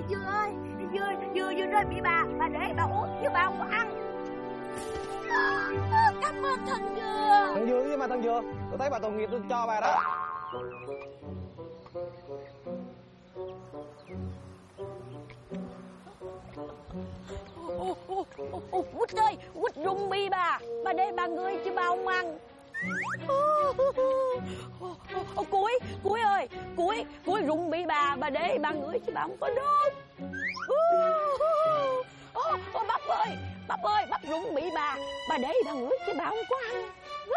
Dưa ơi, dưa rơi bị bà để bà uống chứ bà không có ăn. Cảm ơn thần dừa. Thần dừa chứ mà thần dừa, tôi thấy bà tội nghiệp tôi cho bà đó. Quýt ơi, quýt rung bi bà để bà ngửi chứ bà không ăn. Cuối ơi, cuối rung bi bà để bà ngửi chứ bà không có đốt. Bắp ơi, bắp rung bị bà để bà ngửi chứ bà không có ăn.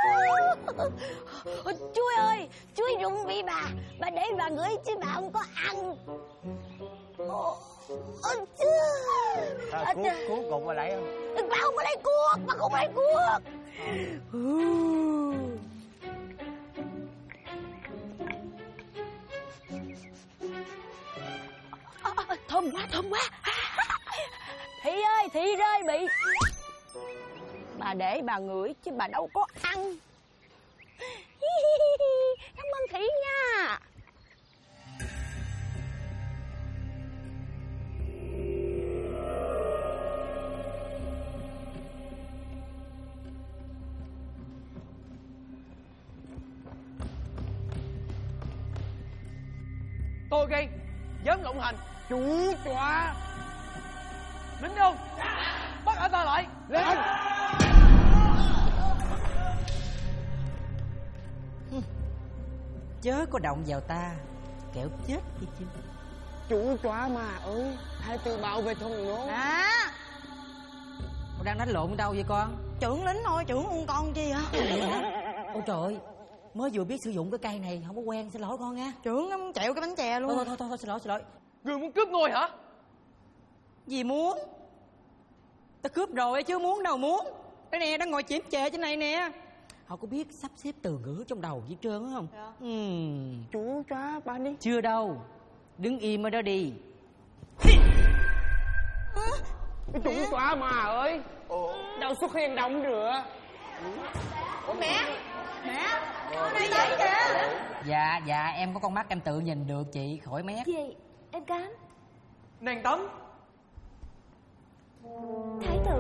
Chuối ơi, chuối rung bị bà để bà ngửi chứ bà không có ăn. Cuốc cục mà lấy không? Bà không có lấy cuốc, bà không lấy cuốc. Thơm quá. Thị ơi, Thị rơi bị. Bà để bà ngửi chứ bà đâu có ăn. Cảm ơn Thị nha. Tôi ghi dám lộng hành chủ tọa. Lính đâu? Bắt ở ta lại. Lên. Chớ có động vào ta, kẻo chết đi chứ. Chủ tọa mà ơi, hai từ bảo vệ thôn nốt. Con đang đánh lộn đâu vậy con? Trưởng lính thôi, trưởng hôn con chi hả? Ôi trời ơi, mới vừa biết sử dụng cái cây này, không có quen, xin lỗi con nha. Trưởng nó chẹo cái bánh chè luôn. Thôi, xin lỗi. Người muốn cướp ngôi hả? Gì muốn? Ta cướp rồi chứ muốn đâu muốn. Đây nè, đang ngồi chiếm chè trên này nè. Họ có biết sắp xếp từ ngữ trong đầu gì trơn á không? Dạ. Chủ tọa ba đi. Chưa đâu, đứng im ở đó đi. Chủ tọa mà ơi. Đâu xuất hiện động nữa. Ủa mẹ đây vậy kìa. Dạ em có con mắt em tự nhìn được chị, khỏi mét. Gì? Em Cám. Nàng Tấm. Thái tử.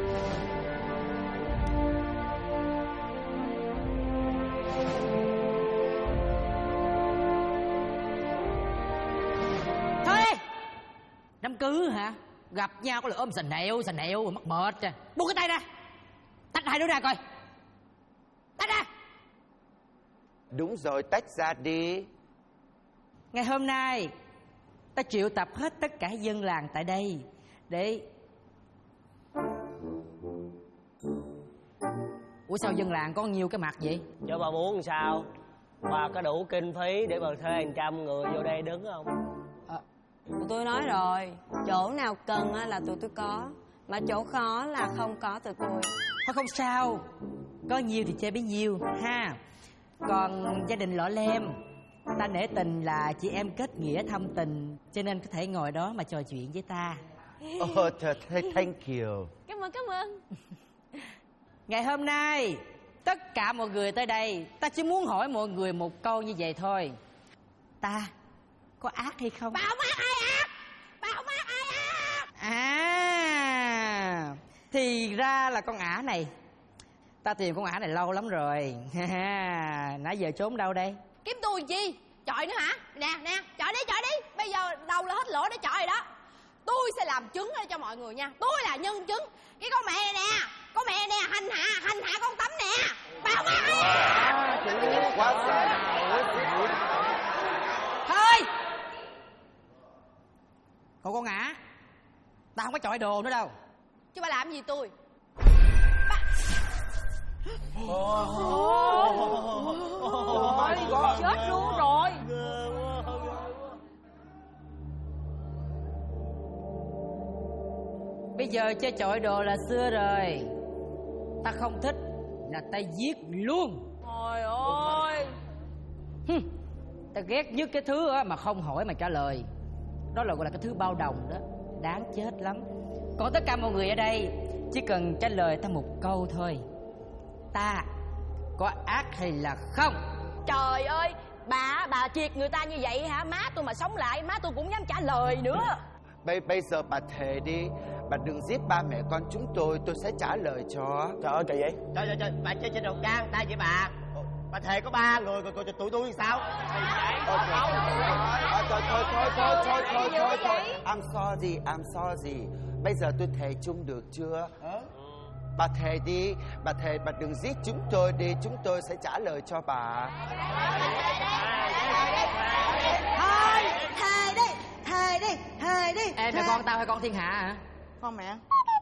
Thôi đi. Đám cưới hả? Gặp nhau có lửa ôm sành nẹo mắc mệt à. Buông cái tay ra. Tách hai đứa ra coi. Tách ra. Đúng rồi, tách ra đi. Ngày hôm nay ta triệu tập hết tất cả dân làng tại đây để... Ủa sao dân làng có nhiều cái mặt vậy? Cho bà muốn sao? Bà có đủ kinh phí để bà thuê 100 người vô đây đứng không? Tụi tôi nói rồi, chỗ nào cần là tụi tôi có, mà chỗ khó là không có tụi tôi. Thôi không sao, có nhiều thì chơi bấy nhiêu ha. Còn gia đình Lọ Lem, ta nể tình là chị em kết nghĩa thâm tình, cho nên có thể ngồi đó mà trò chuyện với ta. Thank you. Cảm ơn. Ngày hôm nay tất cả mọi người tới đây, ta chỉ muốn hỏi mọi người một câu như vậy thôi. Ta có ác hay không? Bà không ác ai ác. À, thì ra là con ả này. Ta tìm con ả này lâu lắm rồi. Nãy giờ trốn đâu đây? Kiếm tôi chi? Chọi nữa hả? Nè, chọi đi. Bây giờ đầu là hết lỗ để chọi rồi đó. Tôi sẽ làm chứng cho mọi người nha. Tôi là nhân chứng. Cái con mẹ này nè, hành hạ con Tấm nè. Bà không ác ai. Quá xa. Thôi. Còn con ả, ta không có chọi đồ nữa đâu. Chứ bà làm gì tôi? Chết luôn rồi. Bây giờ chơi chọi đồ là xưa rồi. Ta không thích là ta giết luôn. Trời ơi. Ta ghét nhất cái thứ mà không hỏi mà trả lời. Đó là gọi là cái thứ bao đồng đó. Đáng chết lắm. Còn tất cả mọi người ở đây chỉ cần trả lời ta một câu thôi. Ta có ác hay là không? Trời ơi, bà triệt người ta như vậy hả? Má tôi mà sống lại, má tôi cũng dám trả lời nữa. Bây giờ bà thề đi. Bà đừng giết ba mẹ con chúng tôi sẽ trả lời cho. Trời ơi, kỳ vậy? Trời, bà chơi trên đầu can ta vậy bà. Bà thề có 3 người, còn tụi tôi thì sao? Thôi. I'm sorry. Bây giờ tôi thề chung được chưa? Bà thề đi. Bà thề bà đừng giết chúng tôi đi. Chúng tôi sẽ trả lời cho bà. Thề đi. Em là con tao hay con thiên hạ hả? Con mẹ.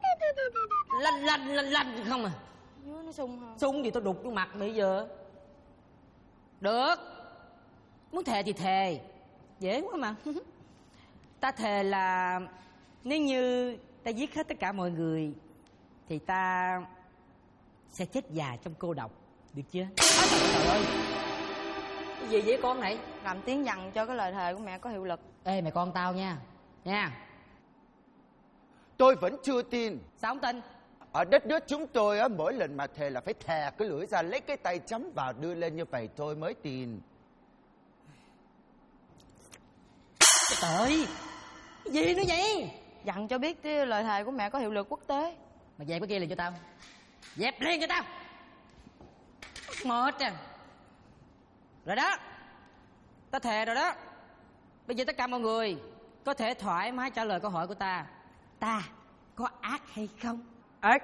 Lanh không à? Dưới nó sung hả? Sung thì tôi đục vô mặt bây giờ. Được. Muốn thề thì thề. Dễ quá mà. Ta thề là nếu như ta giết hết tất cả mọi người thì ta sẽ chết già trong cô độc. Được chưa? Trời ơi, cái gì vậy con này? Làm tiếng dằn cho cái lời thề của mẹ có hiệu lực. Ê mày con tao nha. Nha. Tôi vẫn chưa tin. Sao không tin? Ở đất nước chúng tôi á, mỗi lần mà thề là phải thè cái lưỡi ra, lấy cái tay chấm vào đưa lên như vậy tôi mới tin. Trời ơi, cái gì nữa vậy? Dặn cho biết cái lời thề của mẹ có hiệu lực quốc tế. Mày dẹp cái kia liền cho tao. Dẹp liền cho tao. Mệt à. Rồi đó. Ta thề rồi đó. Bây giờ tất cả mọi người có thể thoải mái trả lời câu hỏi của ta. Ta có ác hay không? Ác?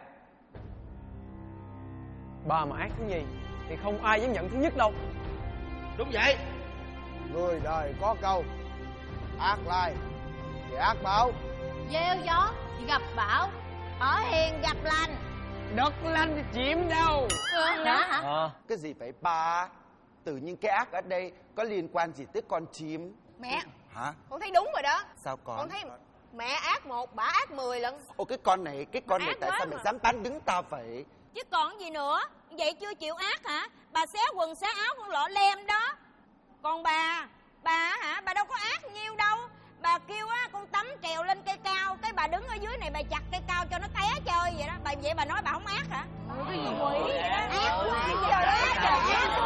Bà mà ác cái gì thì không ai dám nhận thứ nhất đâu. Đúng vậy. Người đời có câu ác lai thì ác báo. Gieo gió thì gặp bão, ở hiền gặp lành. Đất lanh thì chìm đâu. Đó hả? Cái gì vậy ba? Tự nhiên cái ác ở đây có liên quan gì tới con chim? Mẹ, Hả? con thấy đúng rồi đó. Sao con? Con thấy mẹ ác 1, bả ác 10 lần. Ô cái con này Ác tại quá sao mày mà. dám bán đứng tao vậy? Chứ còn gì nữa. Vậy chưa chịu ác hả? Bà xé quần xé áo con lọ lem đó. Còn bà hả? Bà đâu có ác nhiêu đâu. Bà kêu á con Tấm trèo lên cây cao, cái bà đứng ở dưới này bà chặt cây cao cho nó té chơi vậy đó. Vậy bà nói bà không ác hả? Cái gì quỷ vậy đó? Ác quá trời ơi, trời ác.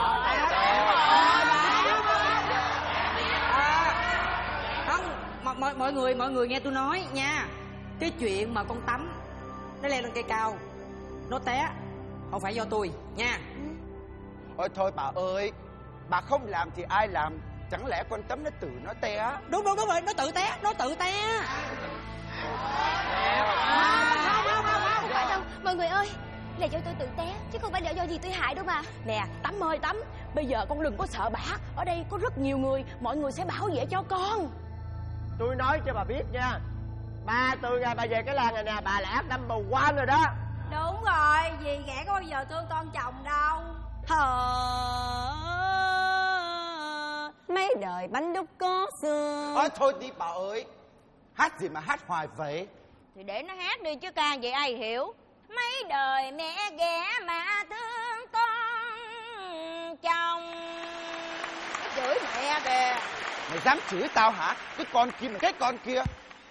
Không, mọi người nghe tôi nói nha. Cái chuyện mà con Tấm nó leo lên cây cao, nó té, không phải do tôi nha. Ôi thôi bà ơi, bà không làm thì ai làm? Chẳng lẽ con Tấm nó tự nó té? Đúng rồi, nó tự té. Không phải đâu. Mọi người ơi, là do tôi tự té chứ không phải là do gì tôi hại đâu mà. Nè Tấm ơi Tấm, bây giờ con đừng có sợ bả. Ở đây có rất nhiều người, mọi người sẽ bảo vệ cho con. Tôi nói cho bà biết nha, ba tôi ra bà về cái làng này nè, bà là ác number 1 rồi đó. Đúng rồi, vì ghẻ có bao giờ thương con chồng đâu. Mấy đời bánh đúc có xưa. Ôi thôi đi bà ơi, hát gì mà hát hoài vậy? Thì để nó hát đi chứ ca vậy ai hiểu. Mấy đời mẹ ghẻ mà thương con chồng. Cái chửi mẹ kìa. Mày dám chửi tao hả? Cái con kia mà cái con kia.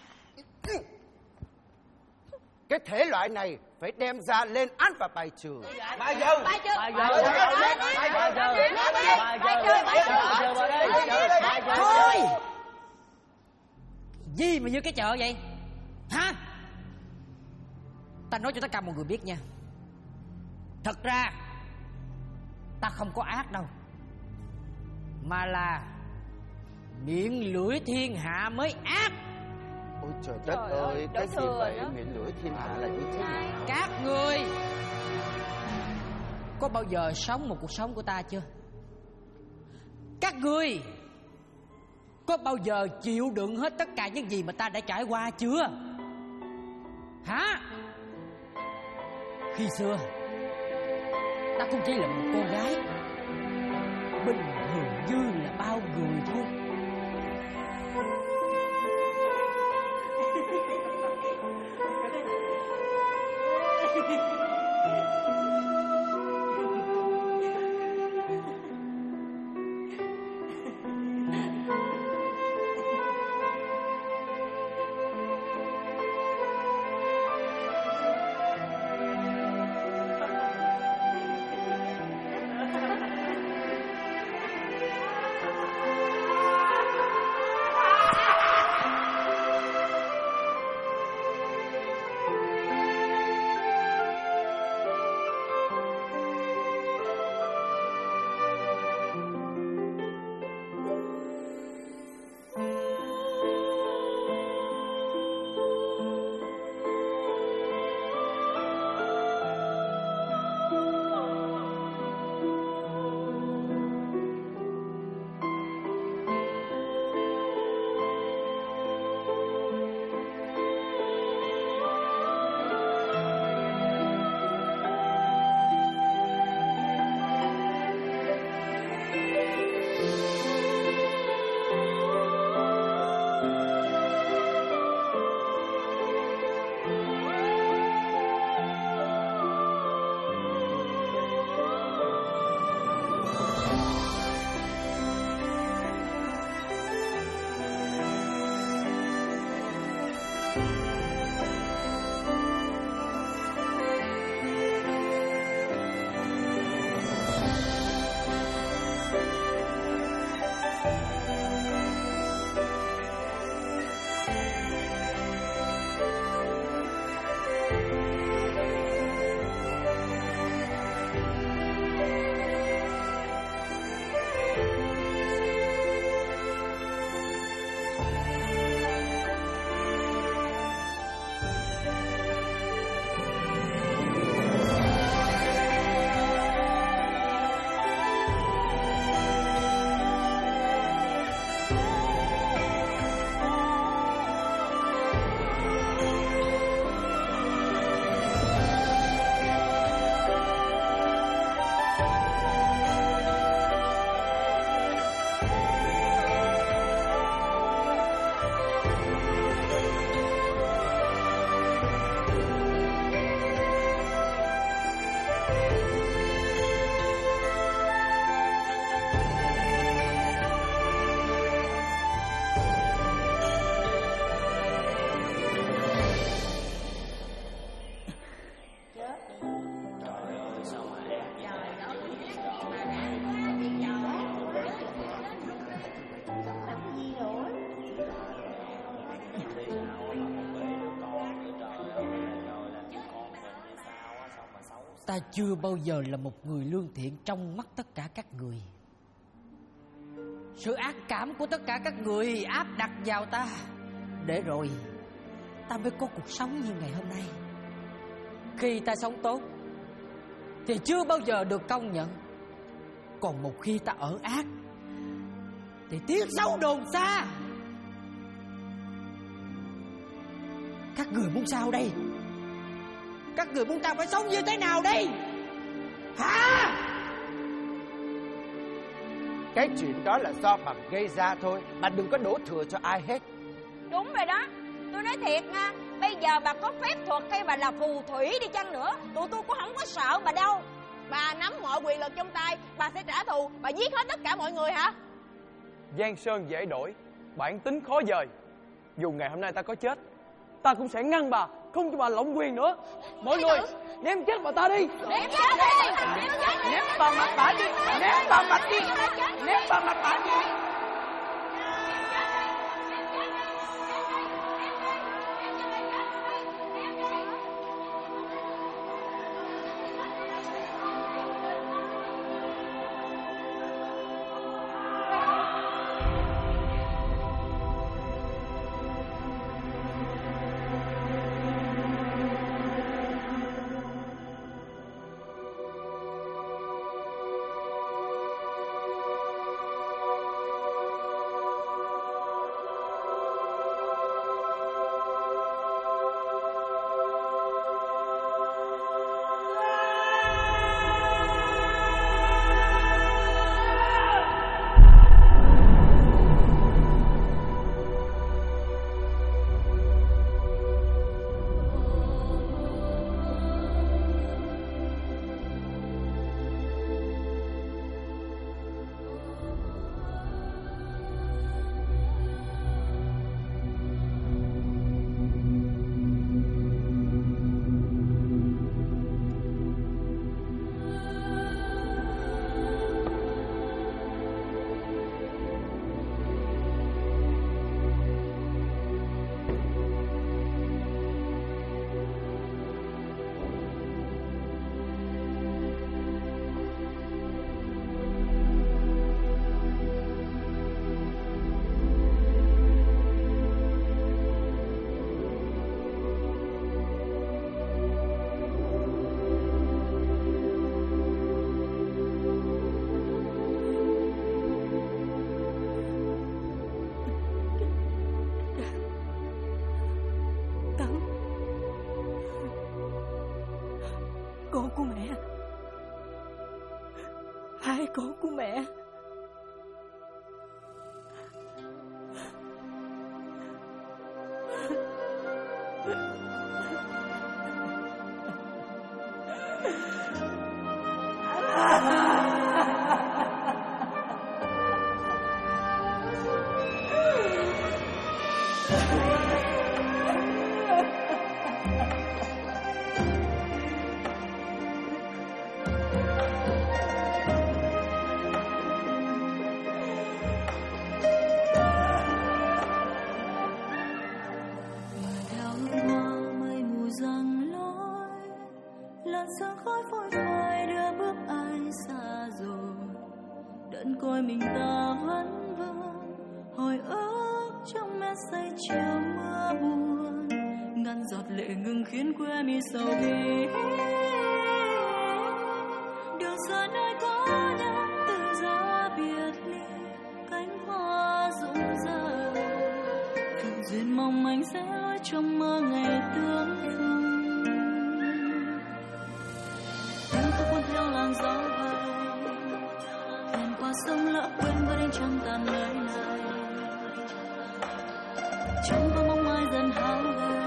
Cái thể loại này phải đem ra lên án và bài trừ. Bà dâu. Thôi, gì mà như cái chợ vậy hả? Ta nói cho tất cả mọi người biết nha, thật ra ta không có ác đâu, mà là miệng lưỡi thiên hạ mới ác. Ôi trời đất ơi, cái gì vậy? Miệng lưỡi thiên hạ là như thế nào? Các người có bao giờ sống một cuộc sống của ta chưa? Các người có bao giờ chịu đựng hết tất cả những gì mà ta đã trải qua chưa? Hả? Khi xưa ta cũng chỉ là một cô gái bình thường như là bao người thôi. Ta chưa bao giờ là một người lương thiện trong mắt tất cả các người. Sự ác cảm của tất cả các người áp đặt vào ta, để rồi ta mới có cuộc sống như ngày hôm nay. Khi ta sống tốt thì chưa bao giờ được công nhận, còn một khi ta ở ác thì tiếng xấu đồn xa. Các người muốn sao đây? Các người muốn ta phải sống như thế nào đây? Hả? Cái chuyện đó là do bà gây ra thôi. Bà đừng có đổ thừa cho ai hết. Đúng rồi đó. Tôi nói thiệt nha, bây giờ bà có phép thuật hay bà là phù thủy đi chăng nữa, tụi tôi cũng không có sợ bà đâu. Bà nắm mọi quyền lực trong tay, bà sẽ trả thù, bà giết hết tất cả mọi người hả? Giang sơn dễ đổi, bản tính khó dời. Dù ngày hôm nay ta có chết, ta cũng sẽ ngăn bà, không cho bà lộng quyền nữa. Mọi người ném chết bà ta đi. Ném chết đi. Ném vào mặt bà đi. Ném vào mặt đi. Ném vào mặt bà đi. Con của mẹ. Hai con của mẹ. coi mình ta vẫn vương hồi ức trong mê say chiều mưa buồn, ngăn giọt lệ ngừng khiến quê mi sầu bi. Đường xa nơi có nhau từ gió biệt ly, cánh hoa rụng rơi phận duyên mong manh sẽ lối trong mơ ngày tương phùng. Nhưng tôi cuốn theo làn gió bay thuyền qua sông lỡ quên với ánh trăng tàn nơi này, trong tôi mong mai dần hao gầy.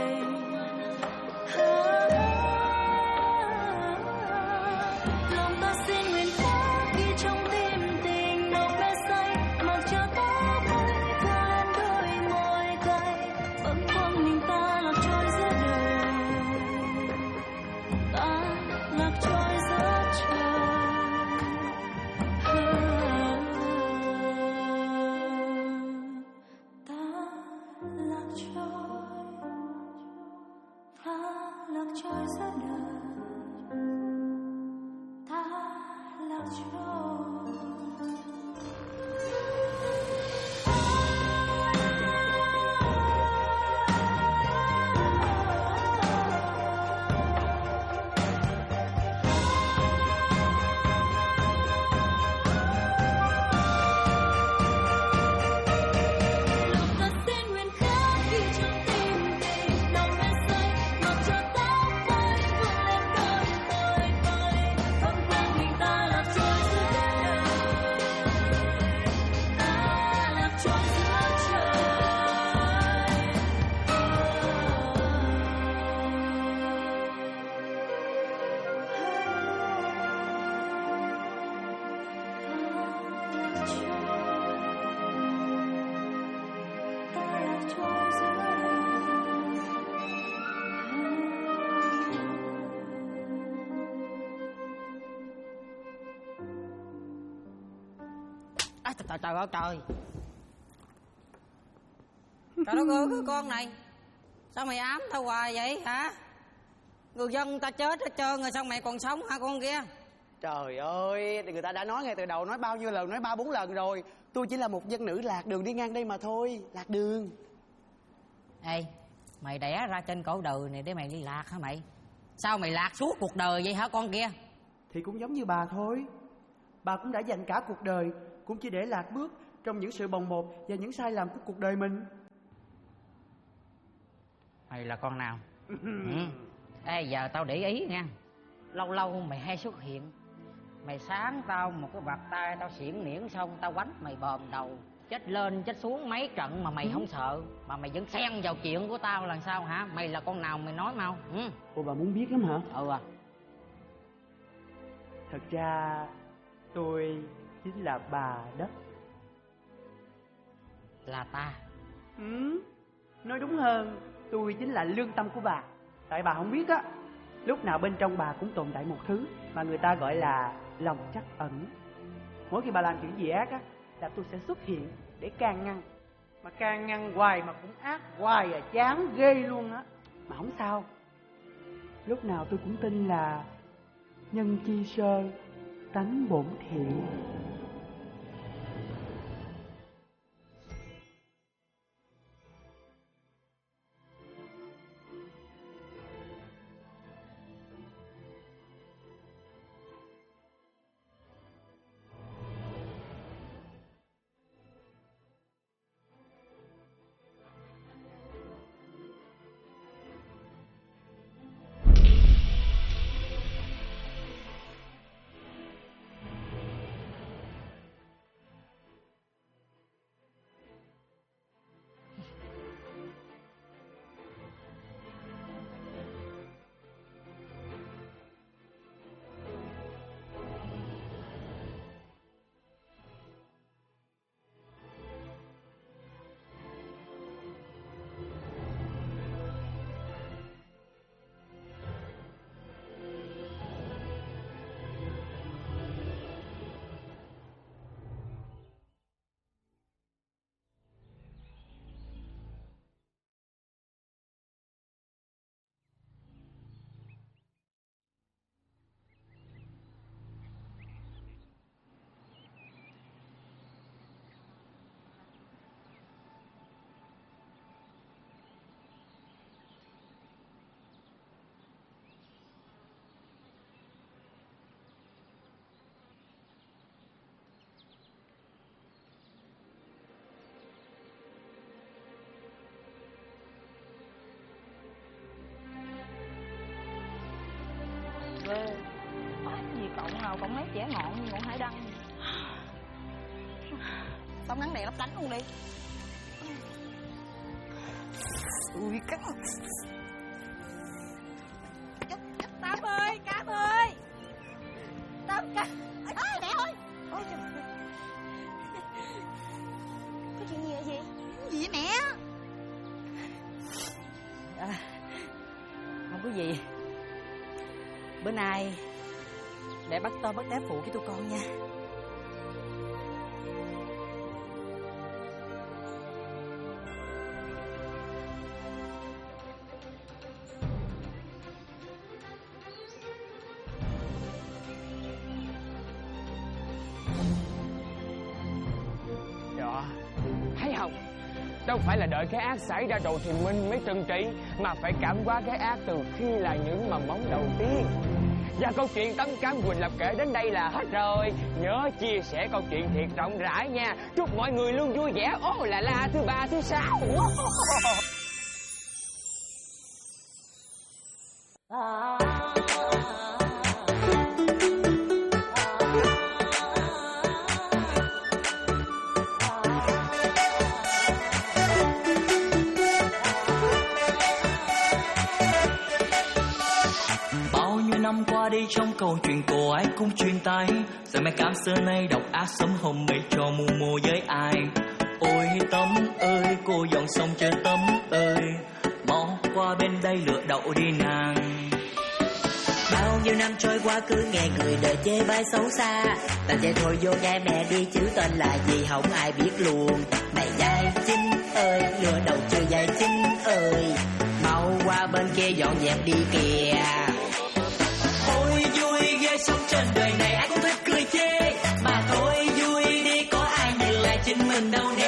Lòng ta xin nguyện khóa ghi trong tim tình nồng mê say, mặc cho tóc bay qua đôi môi cay, bâng khuâng mình ta lạc trôi giữa đời, ta lạc trôi giữa trời. Trời ơi trời. Trời đất ơi, cái con này sao mày ám tao hoài vậy hả? Người dân ta chết hết trơn rồi sao mày còn sống hả con kia? Trời ơi, người ta đã nói ngay từ đầu, nói bao nhiêu lần, nói 3-4 lần rồi. Tôi chỉ là một dân nữ lạc đường đi ngang đây mà thôi. Lạc đường. Ê, mày đẻ ra trên cổ đời này để mày đi lạc hả mày? Sao mày lạc suốt cuộc đời vậy hả con kia? Thì cũng giống như bà thôi. Bà cũng đã dành cả cuộc đời, cũng chỉ để lạc bước trong những sự bồng bột và những sai lầm của cuộc đời mình. Mày là con nào? Ê, giờ tao để ý nha. Lâu lâu mày hay xuất hiện. Mày sáng tao một cái bạt tay, tao xỉn niễn xong tao quánh mày bòm đầu, chết lên chết xuống mấy trận mà mày không sợ. Mà mày vẫn xen vào chuyện của tao là sao hả? Mày là con nào mày nói mau. Ủa bà muốn biết lắm hả? Ừ à. Thật ra tôi chính là bà đó. Là ta? Nói đúng hơn, tôi chính là lương tâm của bà. Tại bà không biết á, lúc nào bên trong bà cũng tồn tại một thứ mà người ta gọi là lòng trắc ẩn. Mỗi khi bà làm chuyện gì ác á, là tôi sẽ xuất hiện để can ngăn. Mà can ngăn hoài mà cũng ác hoài à, chán ghê luôn á. Mà không sao, lúc nào tôi cũng tin là nhân chi sơ, tánh bổn thiện. Ghê. Gì cậu nào cậu mấy trẻ ngọn như ngọn hải đăng. Tao ngắn đèn lấp lánh luôn đi. Ui cắn. Tám ơi, Cam ơi. Tám Cam. Ôi mẹ ơi. Ôi trời. Có chuyện gì vậy chị? Cái gì vậy mẹ? Không có gì. Bữa nay mẹ bắt tôi bắt đá phụ với tụi con nha. Dạ, thấy không? Đâu phải là đợi cái ác xảy ra rồi thì mình mới trừng trị, mà phải cảm hóa cái ác từ khi là những mầm móng đầu tiên. Và câu chuyện Tấm Cám Quỳnh Lập kể đến đây là hết rồi. Nhớ chia sẻ câu chuyện thiệt rộng rãi nha. Chúc mọi người luôn vui vẻ. Ô là la thứ 3, thứ 6. Năm qua đi trong câu chuyện của ai cũng truyền tay, giờ mẹ Cam xưa nay độc ác sớm hôm mấy cho mù mô với ai. Ôi Tấm ơi, cô dọn sông chơi Tấm ơi, mau qua bên đây lựa đậu đi nàng. Bao nhiêu năm trôi qua cứ nghe người đời chê bai xấu xa. Ta chạy thôi vô nghe mẹ đi chứ tên là gì không ai biết luôn. Mày dai chinh ơi, lừa đầu chưa dai chinh ơi, mau qua bên kia dọn dẹp đi kìa. Ôi vui ghê sống trên đời này ai cũng thích cười chê, mà thôi vui đi có ai nhìn lại chính mình đâu.